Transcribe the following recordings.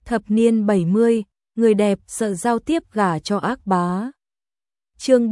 Thập niên 70, người đẹp sợ giao tiếp gả cho ác bá. Chương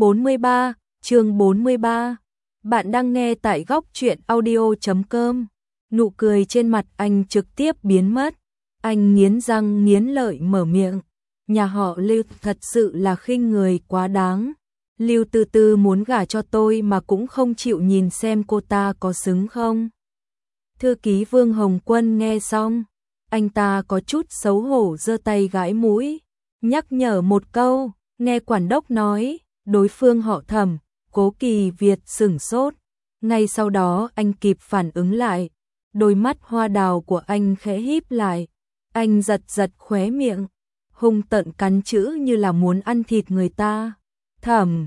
43. Bạn đang nghe tại góc truyện audio.com. Nụ cười trên mặt anh trực tiếp biến mất. Anh nghiến răng nghiến lợi mở miệng. Nhà họ Lưu thật sự là khinh người quá đáng. Lưu Từ Từ muốn gả cho tôi mà cũng không chịu nhìn xem cô ta có xứng không. Thư ký Vương Hồng Quân nghe xong, anh ta có chút xấu hổ giơ tay gãi mũi, nhắc nhở một câu, nghe quản đốc nói, đối phương họ Thẩm. Cố Kỳ Việt sửng sốt, ngay sau đó anh kịp phản ứng lại, đôi mắt hoa đào của anh khẽ híp lại, anh giật giật khóe miệng, hung tợn cắn chữ như là muốn ăn thịt người ta. Thẩm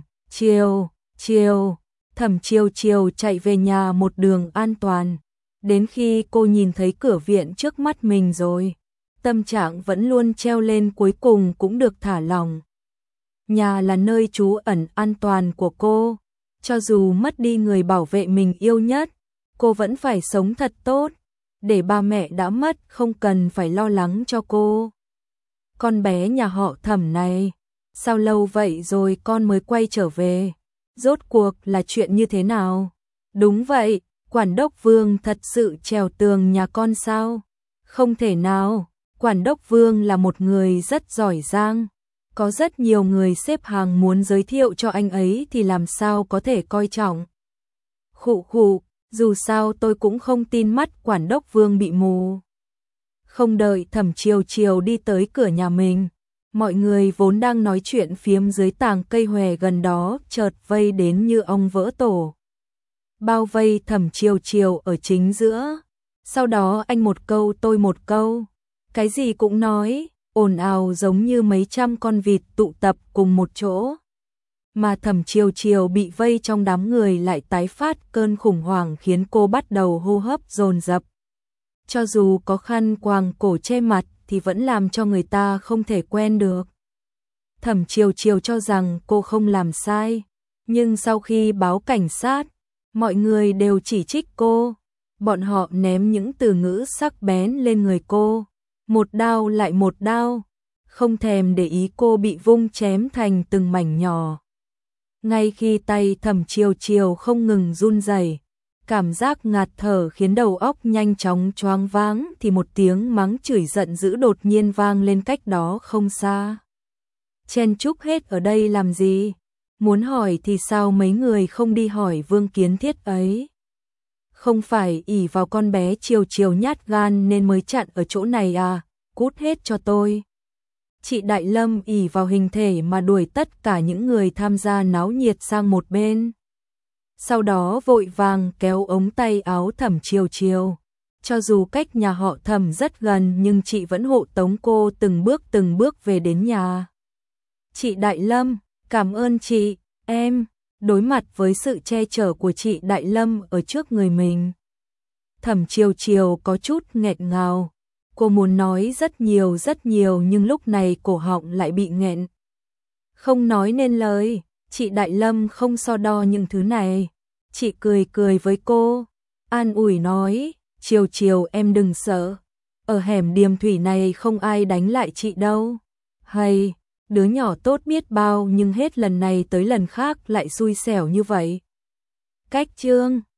Chiêu chạy về nhà một đường an toàn. Đến khi cô nhìn thấy cửa viện trước mắt mình rồi, tâm trạng vẫn luôn treo lên cuối cùng cũng được thả lỏng. Nhà là nơi trú ẩn an toàn của cô, cho dù mất đi người bảo vệ mình yêu nhất, cô vẫn phải sống thật tốt, để ba mẹ đã mất không cần phải lo lắng cho cô. Con bé nhà họ Thẩm này, sao lâu vậy rồi con mới quay trở về? Rốt cuộc là chuyện như thế nào? Đúng vậy, quản đốc Vương thật sự trèo tường nhà con sao? Không thể nào, quản đốc Vương là một người rất giỏi giang. Có rất nhiều người xếp hàng muốn giới thiệu cho anh ấy thì làm sao có thể coi trọng. Khụ, dù sao tôi cũng không tin mắt quản đốc Vương bị mù. Không đợi Thẩm Chiêu đi tới cửa nhà mình, mọi người vốn đang nói chuyện phiếm dưới tàng cây hòe gần đó chợt vây đến như ong vỡ tổ. Bao vây Thẩm Chiêu ở chính giữa, sau đó anh một câu tôi một câu, cái gì cũng nói, ồn ào giống như mấy trăm con vịt tụ tập cùng một chỗ. Mà Thẩm Chiêu bị vây trong đám người lại tái phát cơn khủng hoảng khiến cô bắt đầu hô hấp dồn dập. Cho dù có khăn quàng cổ che mặt thì vẫn làm cho người ta không thể quen được. Thẩm Chiêu cho rằng cô không làm sai, nhưng sau khi báo cảnh sát, mọi người đều chỉ trích cô. Bọn họ ném những từ ngữ sắc bén lên người cô, một đao lại một đao, không thèm để ý cô bị vung chém thành từng mảnh nhỏ. Ngay khi tay Thẩm Chiêu không ngừng run rẩy, cảm giác ngạt thở khiến đầu óc nhanh chóng choáng váng thì một tiếng mắng chửi giận dữ đột nhiên vang lên cách đó không xa. Chen chúc hết ở đây làm gì? Muốn hỏi thì sao mấy người không đi hỏi Vương Kiến Thiết ấy? Không phải ỷ vào con bé Chiêu nhát gan nên mới chặn ở chỗ này à? Cút hết cho tôi. Chị Đại Lâm ỷ vào hình thể mà đuổi tất cả những người tham gia náo nhiệt sang một bên. Sau đó vội vàng kéo ống tay áo Thẩm Chiêu. Cho dù cách nhà họ Thẩm rất gần nhưng chị vẫn hộ tống cô từng bước về đến nhà. Chị Đại Lâm, cảm ơn chị, em. Đối mặt với sự che chở của chị Đại Lâm ở trước người mình, Thẩm Chiêu có chút nghẹn ngào. Cô muốn nói rất nhiều nhưng lúc này cổ họng lại bị nghẹn. Không nói nên lời, chị Đại Lâm không so đo những thứ này. Chị cười với cô, an ủi nói, Chiêu em đừng sợ, ở hẻm Điềm Thủy này không ai đánh lại chị đâu. Hay, đứa nhỏ tốt biết bao nhưng hết lần này tới lần khác lại xui xẻo như vậy. Cách chương